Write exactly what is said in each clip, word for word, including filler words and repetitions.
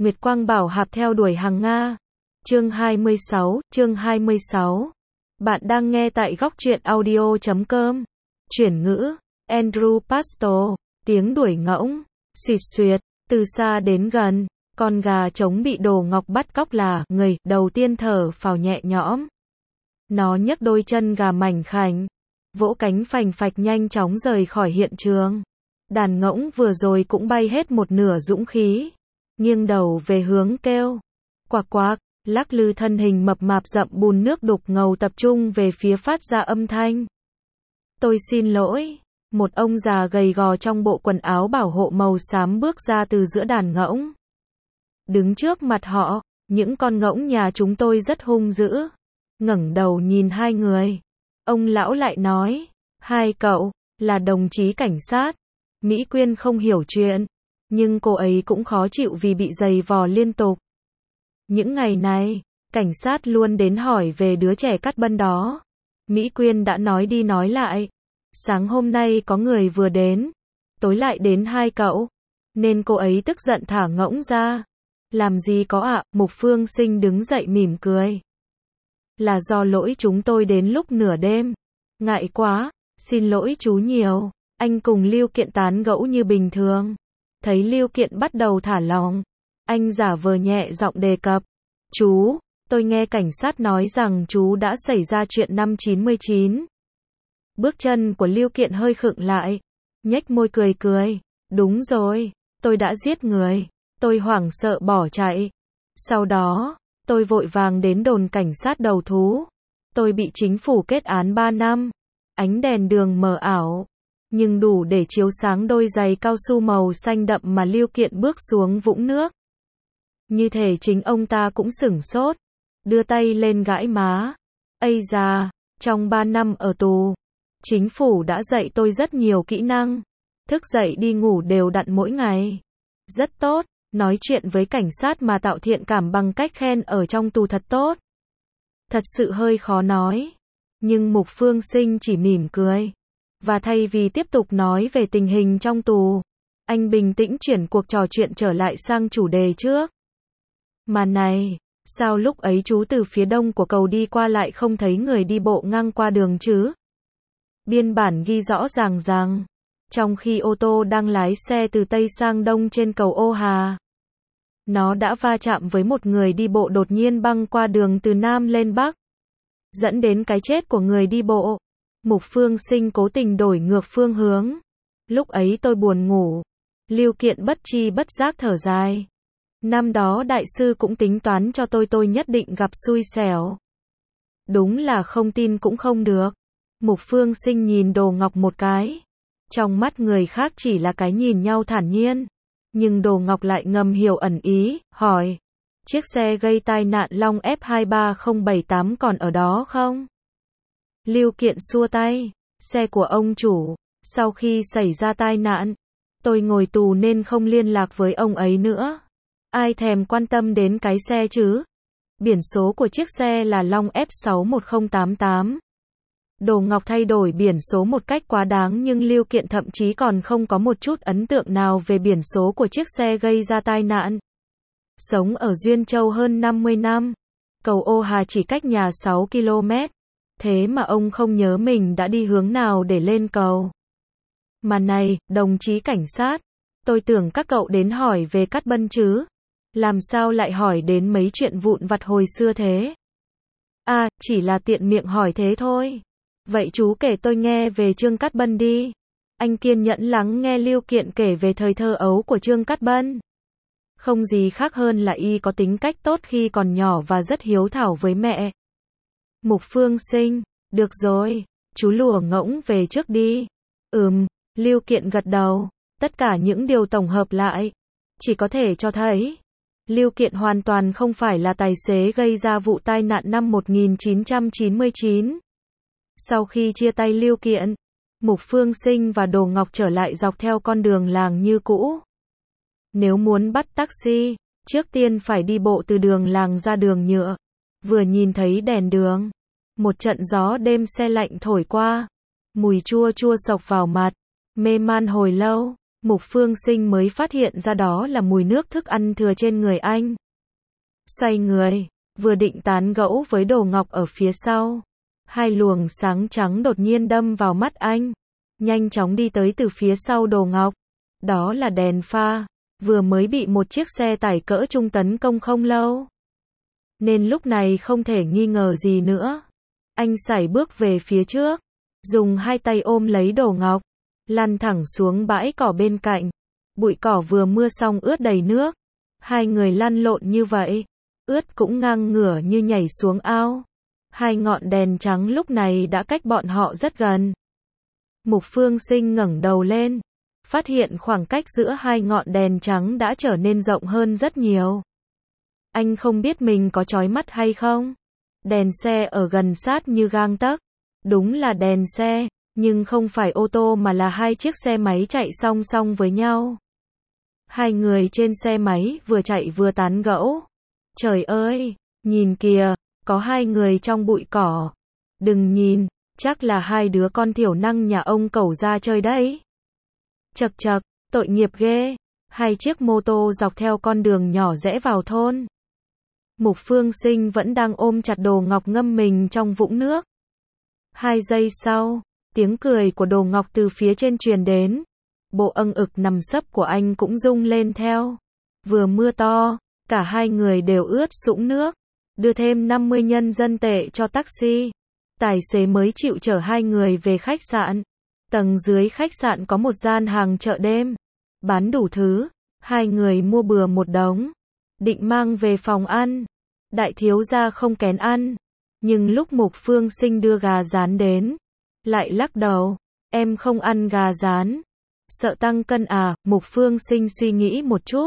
Nguyệt Quang Bảo Hạp theo đuổi hàng Nga. Chương hai mươi sáu, chương hai mươi sáu. Bạn đang nghe tại góc truyện audio chấm com. Chuyển ngữ, Andrew Pasto, tiếng đuổi ngỗng, xịt xuyệt, từ xa đến gần, con gà trống bị Đồ Ngọc bắt cóc là người đầu tiên thở phào nhẹ nhõm. Nó nhấc đôi chân gà mảnh khảnh, vỗ cánh phành phạch nhanh chóng rời khỏi hiện trường. Đàn ngỗng vừa rồi cũng bay hết một nửa dũng khí, nghiêng đầu về hướng kêu. Quạc quạc, lắc lư thân hình mập mạp rậm bùn nước đục ngầu tập trung về phía phát ra âm thanh. Tôi xin lỗi. Một ông già gầy gò trong bộ quần áo bảo hộ màu xám bước ra từ giữa đàn ngỗng. Đứng trước mặt họ, những con ngỗng nhà chúng tôi rất hung dữ. Ngẩng đầu nhìn hai người. Ông lão lại nói, hai cậu, là đồng chí cảnh sát. Mỹ Quyên không hiểu chuyện, nhưng cô ấy cũng khó chịu vì bị giày vò liên tục. Những ngày này, cảnh sát luôn đến hỏi về đứa trẻ cắt bân đó. Mỹ Quyên đã nói đi nói lại. Sáng hôm nay có người vừa đến, tối lại đến hai cậu, nên cô ấy tức giận thả ngỗng ra. Làm gì có ạ, Mục Phương Sinh đứng dậy mỉm cười. Là do lỗi chúng tôi đến lúc nửa đêm. Ngại quá, xin lỗi chú nhiều. Anh cùng Lưu Kiện tán gẫu như bình thường. Thấy Lưu Kiện bắt đầu thả lỏng, anh giả vờ nhẹ giọng đề cập. Chú, tôi nghe cảnh sát nói rằng chú đã xảy ra chuyện năm chín mươi chín. Bước chân của Lưu Kiện hơi khựng lại, nhếch môi cười cười. Đúng rồi, tôi đã giết người. Tôi hoảng sợ bỏ chạy. Sau đó, tôi vội vàng đến đồn cảnh sát đầu thú. Tôi bị chính phủ kết án ba năm. Ánh đèn đường mờ ảo, nhưng đủ để chiếu sáng đôi giày cao su màu xanh đậm mà Lưu Kiện bước xuống vũng nước. Như thể chính ông ta cũng sửng sốt, đưa tay lên gãi má. Ây da, trong ba năm ở tù, chính phủ đã dạy tôi rất nhiều kỹ năng. Thức dậy đi ngủ đều đặn mỗi ngày. Rất tốt, nói chuyện với cảnh sát mà tạo thiện cảm bằng cách khen ở trong tù thật tốt. Thật sự hơi khó nói. Nhưng Mục Phương Sinh chỉ mỉm cười. Và thay vì tiếp tục nói về tình hình trong tù, anh bình tĩnh chuyển cuộc trò chuyện trở lại sang chủ đề trước. Mà này, sao lúc ấy chú từ phía đông của cầu đi qua lại không thấy người đi bộ ngang qua đường chứ? Biên bản ghi rõ ràng rằng, trong khi ô tô đang lái xe từ Tây sang Đông trên cầu Ô Hà, nó đã va chạm với một người đi bộ đột nhiên băng qua đường từ Nam lên Bắc, dẫn đến cái chết của người đi bộ. Mục Phương Sinh cố tình đổi ngược phương hướng. Lúc ấy tôi buồn ngủ. Lưu Kiện bất tri bất giác thở dài. Năm đó đại sư cũng tính toán cho tôi tôi nhất định gặp xui xẻo. Đúng là không tin cũng không được. Mục Phương Sinh nhìn Đồ Ngọc một cái. Trong mắt người khác chỉ là cái nhìn nhau thản nhiên. Nhưng Đồ Ngọc lại ngầm hiểu ẩn ý, hỏi. Chiếc xe gây tai nạn Long F hai ba không bảy tám còn ở đó không? Lưu Kiện xua tay. Xe của ông chủ. Sau khi xảy ra tai nạn, tôi ngồi tù nên không liên lạc với ông ấy nữa. Ai thèm quan tâm đến cái xe chứ? Biển số của chiếc xe là Long F sáu một không tám tám. Đồ Ngọc thay đổi biển số một cách quá đáng nhưng Lưu Kiện thậm chí còn không có một chút ấn tượng nào về biển số của chiếc xe gây ra tai nạn. Sống ở Duyên Châu hơn năm mươi năm. Cầu Ô Hà chỉ cách nhà sáu ki lô mét. Thế mà ông không nhớ mình đã đi hướng nào để lên cầu. Mà này, đồng chí cảnh sát, tôi tưởng các cậu đến hỏi về cắt bân chứ. Làm sao lại hỏi đến mấy chuyện vụn vặt hồi xưa thế? À, chỉ là tiện miệng hỏi thế thôi. Vậy chú kể tôi nghe về Trương Cát Bân đi. Anh kiên nhẫn lắng nghe Lưu Kiện kể về thời thơ ấu của Trương Cát Bân. Không gì khác hơn là y có tính cách tốt khi còn nhỏ và rất hiếu thảo với mẹ. Mục Phương Sinh, được rồi, chú lùa ngỗng về trước đi. Ừm, Lưu Kiện gật đầu. Tất cả những điều tổng hợp lại, chỉ có thể cho thấy, Lưu Kiện hoàn toàn không phải là tài xế gây ra vụ tai nạn năm một nghìn chín trăm chín mươi chín. Sau khi chia tay Lưu Kiện, Mục Phương Sinh và Đồ Ngọc trở lại dọc theo con đường làng như cũ. Nếu muốn bắt taxi, trước tiên phải đi bộ từ đường làng ra đường nhựa. Vừa nhìn thấy đèn đường, một trận gió đêm se lạnh thổi qua, mùi chua chua xộc vào mặt, mê man hồi lâu, Mục Phương Sinh mới phát hiện ra đó là mùi nước thức ăn thừa trên người anh. Xoay người, vừa định tán gẫu với Đồ Ngọc ở phía sau. Hai luồng sáng trắng đột nhiên đâm vào mắt anh. Nhanh chóng đi tới từ phía sau Đồ Ngọc. Đó là đèn pha. Vừa mới bị một chiếc xe tải cỡ trung tấn công không lâu. Nên lúc này không thể nghi ngờ gì nữa. Anh sải bước về phía trước. Dùng hai tay ôm lấy Đồ Ngọc. Lăn thẳng xuống bãi cỏ bên cạnh. Bụi cỏ vừa mưa xong ướt đầy nước. Hai người lăn lộn như vậy. Ướt cũng ngang ngửa như nhảy xuống ao. Hai ngọn đèn trắng lúc này đã cách bọn họ rất gần. Mục Phương Sinh ngẩng đầu lên. Phát hiện khoảng cách giữa hai ngọn đèn trắng đã trở nên rộng hơn rất nhiều. Anh không biết mình có chói mắt hay không. Đèn xe ở gần sát như gang tấc. Đúng là đèn xe, nhưng không phải ô tô mà là hai chiếc xe máy chạy song song với nhau. Hai người trên xe máy vừa chạy vừa tán gẫu. Trời ơi, nhìn kìa, có hai người trong bụi cỏ. Đừng nhìn, chắc là hai đứa con thiểu năng nhà ông Cẩu ra chơi đấy. Chậc chậc, tội nghiệp ghê. Hai chiếc mô tô dọc theo con đường nhỏ rẽ vào thôn. Mục Phương Sinh vẫn đang ôm chặt Đồ Ngọc ngâm mình trong vũng nước. Hai giây sau, tiếng cười của Đồ Ngọc từ phía trên truyền đến. Bộ âng ực nằm sấp của anh cũng rung lên theo. Vừa mưa to, cả hai người đều ướt sũng nước. Đưa thêm năm mươi nhân dân tệ cho taxi. Tài xế mới chịu chở hai người về khách sạn. Tầng dưới khách sạn có một gian hàng chợ đêm. Bán đủ thứ. Hai người mua bừa một đống. Định mang về phòng ăn. Đại thiếu gia không kén ăn. Nhưng lúc Mục Phương Sinh đưa gà rán đến. Lại lắc đầu. Em không ăn gà rán. Sợ tăng cân à? Mục Phương Sinh suy nghĩ một chút.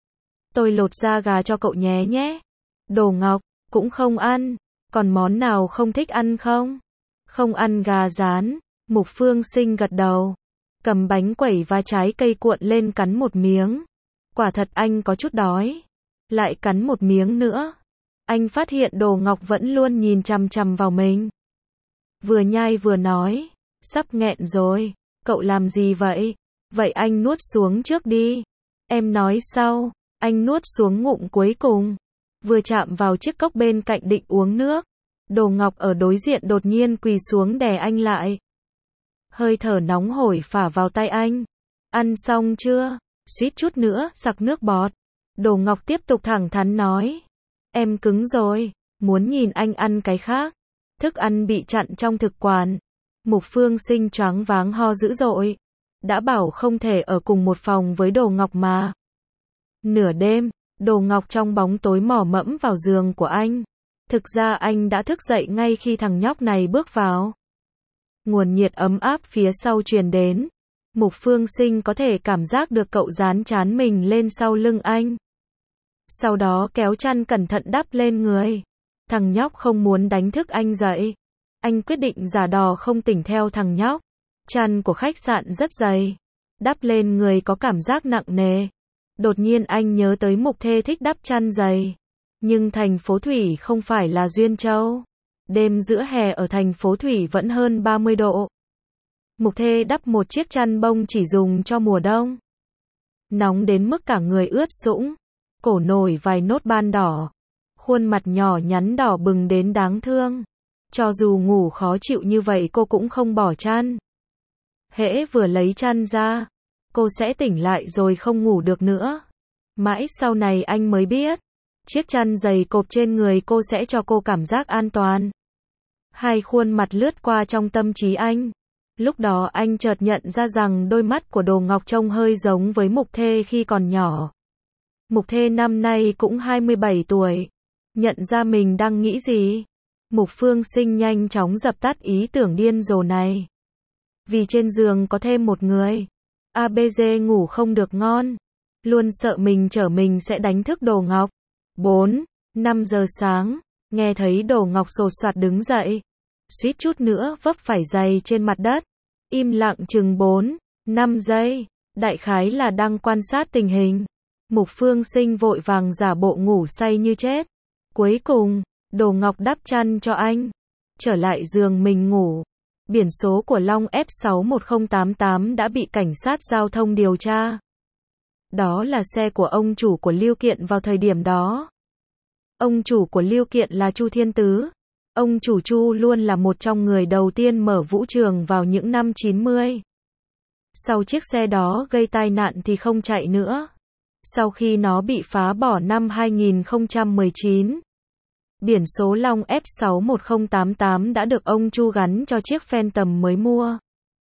Tôi lột da gà cho cậu nhé nhé. Đồ Ngọc, cũng không ăn. Còn món nào không thích ăn không? Không ăn gà rán. Mục Phương Sinh gật đầu. Cầm bánh quẩy và trái cây cuộn lên cắn một miếng. Quả thật anh có chút đói. Lại cắn một miếng nữa. Anh phát hiện Đồ Ngọc vẫn luôn nhìn chằm chằm vào mình. Vừa nhai vừa nói. Sắp nghẹn rồi. Cậu làm gì vậy? Vậy anh nuốt xuống trước đi. Em nói sau. Anh nuốt xuống ngụm cuối cùng. Vừa chạm vào chiếc cốc bên cạnh định uống nước. Đồ Ngọc ở đối diện đột nhiên quỳ xuống đè anh lại. Hơi thở nóng hổi phả vào tay anh. Ăn xong chưa? Suýt chút nữa sặc nước bọt. Đồ Ngọc tiếp tục thẳng thắn nói. Em cứng rồi. Muốn nhìn anh ăn cái khác. Thức ăn bị chặn trong thực quản. Mục Phương Sinh choáng váng ho dữ dội. Đã bảo không thể ở cùng một phòng với Đồ Ngọc mà. Nửa đêm, Đồ Ngọc trong bóng tối mò mẫm vào giường của anh. Thực ra anh đã thức dậy ngay khi thằng nhóc này bước vào. Nguồn nhiệt ấm áp phía sau truyền đến. Mục Phương Sinh có thể cảm giác được cậu dán trán mình lên sau lưng anh. Sau đó kéo chăn cẩn thận đắp lên người. Thằng nhóc không muốn đánh thức anh dậy. Anh quyết định giả đò không tỉnh theo thằng nhóc. Chăn của khách sạn rất dày. Đắp lên người có cảm giác nặng nề. Đột nhiên anh nhớ tới Mục Thê thích đắp chăn dày. Nhưng thành phố Thủy không phải là Duyên Châu. Đêm giữa hè ở thành phố Thủy vẫn hơn ba mươi độ. Mục Thê đắp một chiếc chăn bông chỉ dùng cho mùa đông. Nóng đến mức cả người ướt sũng. Cổ nổi vài nốt ban đỏ. Khuôn mặt nhỏ nhắn đỏ bừng đến đáng thương. Cho dù ngủ khó chịu như vậy cô cũng không bỏ chăn. Hễ vừa lấy chăn ra, cô sẽ tỉnh lại rồi không ngủ được nữa. Mãi sau này anh mới biết, chiếc chăn dày cộp trên người cô sẽ cho cô cảm giác an toàn. Hai khuôn mặt lướt qua trong tâm trí anh. Lúc đó anh chợt nhận ra rằng đôi mắt của Đồ Ngọc trông hơi giống với Mục Thê khi còn nhỏ. Mục Thê năm nay cũng hai mươi bảy tuổi. Nhận ra mình đang nghĩ gì? Mục Phương Sinh nhanh chóng dập tắt ý tưởng điên rồ này. Vì trên giường có thêm một người. a bê giê ngủ không được ngon. Luôn sợ mình trở mình sẽ đánh thức Đồ Ngọc. bốn, năm giờ sáng. Nghe thấy Đồ Ngọc sột soạt đứng dậy. Suýt chút nữa vấp phải giày trên mặt đất. Im lặng chừng bốn, năm giây. Đại khái là đang quan sát tình hình. Mục Phương Sinh vội vàng giả bộ ngủ say như chết. Cuối cùng, Đồ Ngọc đắp chăn cho anh. Trở lại giường mình ngủ. Biển số của Long F sáu một không tám tám đã bị cảnh sát giao thông điều tra. Đó là xe của ông chủ của Lưu Kiện vào thời điểm đó. Ông chủ của Lưu Kiện là Chu Thiên Tứ. Ông chủ Chu luôn là một trong người đầu tiên mở vũ trường vào những năm chín mươi. Sau chiếc xe đó gây tai nạn thì không chạy nữa. Sau khi nó bị phá bỏ năm hai nghìn không trăm mười chín, biển số Long F sáu một không tám tám đã được ông Chu gắn cho chiếc Phantom mới mua.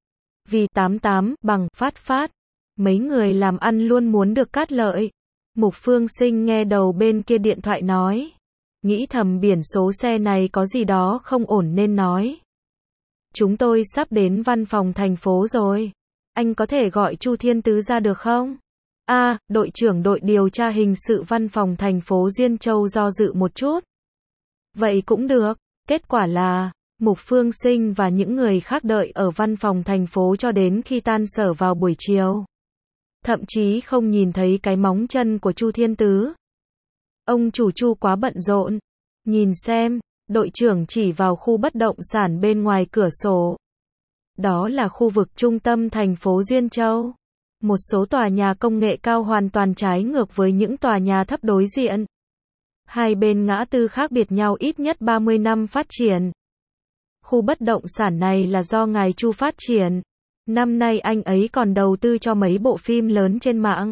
Vì tám tám bằng phát phát, mấy người làm ăn luôn muốn được cát lợi. Mục Phương Sinh nghe đầu bên kia điện thoại nói, nghĩ thầm biển số xe này có gì đó không ổn nên nói. Chúng tôi sắp đến văn phòng thành phố rồi. Anh có thể gọi Chu Thiên Tứ ra được không? A, à, đội trưởng đội điều tra hình sự văn phòng thành phố Duyên Châu do dự một chút. Vậy cũng được. Kết quả là, Mục Phương Sinh và những người khác đợi ở văn phòng thành phố cho đến khi tan sở vào buổi chiều. Thậm chí không nhìn thấy cái móng chân của Chu Thiên Tứ. Ông chủ Chu quá bận rộn. Nhìn xem, đội trưởng chỉ vào khu bất động sản bên ngoài cửa sổ. Đó là khu vực trung tâm thành phố Duyên Châu. Một số tòa nhà công nghệ cao hoàn toàn trái ngược với những tòa nhà thấp đối diện. Hai bên ngã tư khác biệt nhau ít nhất ba mươi năm phát triển. Khu bất động sản này là do ngài Chu phát triển. Năm nay anh ấy còn đầu tư cho mấy bộ phim lớn trên mạng.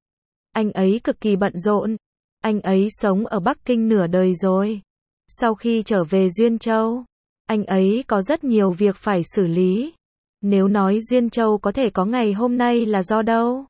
Anh ấy cực kỳ bận rộn. Anh ấy sống ở Bắc Kinh nửa đời rồi. Sau khi trở về Duyên Châu, anh ấy có rất nhiều việc phải xử lý. Nếu nói Duyên Châu có thể có ngày hôm nay là do đâu?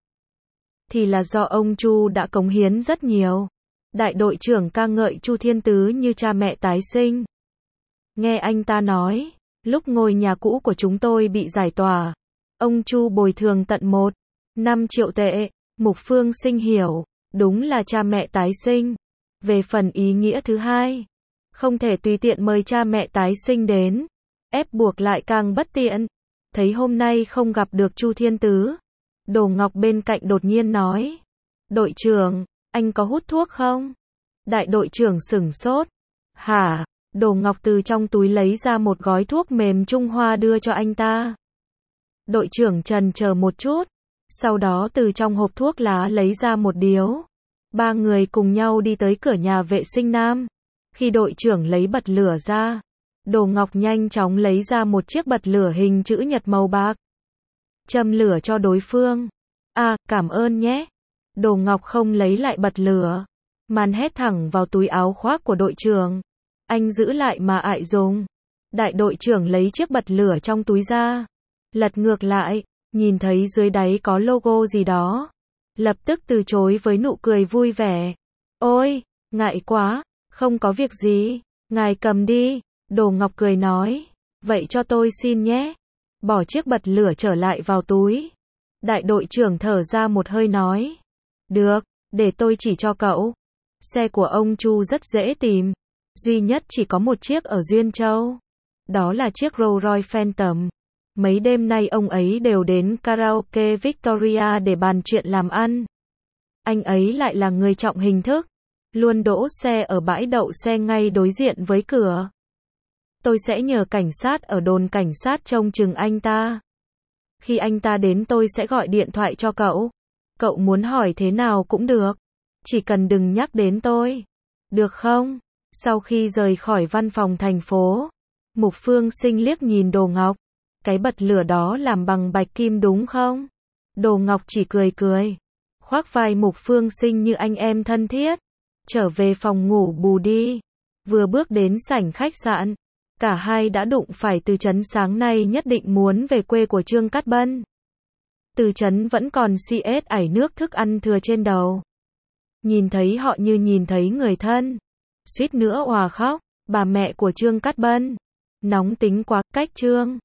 Thì là do ông Chu đã cống hiến rất nhiều. Đại đội trưởng ca ngợi Chu Thiên Tứ như cha mẹ tái sinh. Nghe anh ta nói, lúc ngôi nhà cũ của chúng tôi bị giải tỏa, ông Chu bồi thường tận một phẩy năm triệu tệ. Mục Phương Sinh hiểu, đúng là cha mẹ tái sinh. Về phần ý nghĩa thứ hai, không thể tùy tiện mời cha mẹ tái sinh đến, ép buộc lại càng bất tiện. Thấy hôm nay không gặp được Chu Thiên Tứ, Đồ Ngọc bên cạnh đột nhiên nói, đội trưởng, anh có hút thuốc không? Đại đội trưởng sửng sốt. Hả? Đồ Ngọc từ trong túi lấy ra một gói thuốc mềm Trung Hoa đưa cho anh ta. Đội trưởng trần chờ một chút, sau đó từ trong hộp thuốc lá lấy ra một điếu. Ba người cùng nhau đi tới cửa nhà vệ sinh nam. Khi đội trưởng lấy bật lửa ra, Đồ Ngọc nhanh chóng lấy ra một chiếc bật lửa hình chữ nhật màu bạc. Châm lửa cho đối phương. À, cảm ơn nhé. Đồ Ngọc không lấy lại bật lửa, màn hét thẳng vào túi áo khoác của đội trưởng. Anh giữ lại mà ại dùng. Đại đội trưởng lấy chiếc bật lửa trong túi ra, lật ngược lại, nhìn thấy dưới đáy có logo gì đó. Lập tức từ chối với nụ cười vui vẻ. Ôi, ngại quá, không có việc gì, ngài cầm đi. Đồ Ngọc cười nói, vậy cho tôi xin nhé. Bỏ chiếc bật lửa trở lại vào túi. Đại đội trưởng thở ra một hơi nói, được, để tôi chỉ cho cậu. Xe của ông Chu rất dễ tìm, duy nhất chỉ có một chiếc ở Duyên Châu. Đó là chiếc Rolls Royce Phantom. Mấy đêm nay ông ấy đều đến karaoke Victoria để bàn chuyện làm ăn. Anh ấy lại là người trọng hình thức, luôn đỗ xe ở bãi đậu xe ngay đối diện với cửa. Tôi sẽ nhờ cảnh sát ở đồn cảnh sát trông chừng anh ta. Khi anh ta đến tôi sẽ gọi điện thoại cho cậu. Cậu muốn hỏi thế nào cũng được. Chỉ cần đừng nhắc đến tôi. Được không? Sau khi rời khỏi văn phòng thành phố, Mục Phương Sinh liếc nhìn Đồ Ngọc. Cái bật lửa đó làm bằng bạch kim đúng không? Đồ Ngọc chỉ cười cười, khoác vai Mục Phương Sinh như anh em thân thiết. Trở về phòng ngủ bù đi. Vừa bước đến sảnh khách sạn, cả hai đã đụng phải Từ Chấn sáng nay nhất định muốn về quê của Trương Cát Bân. Từ Chấn vẫn còn xê ét ải nước thức ăn thừa trên đầu. Nhìn thấy họ như nhìn thấy người thân. Suýt nữa òa khóc, bà mẹ của Trương Cát Bân. Nóng tính quá, cách Trương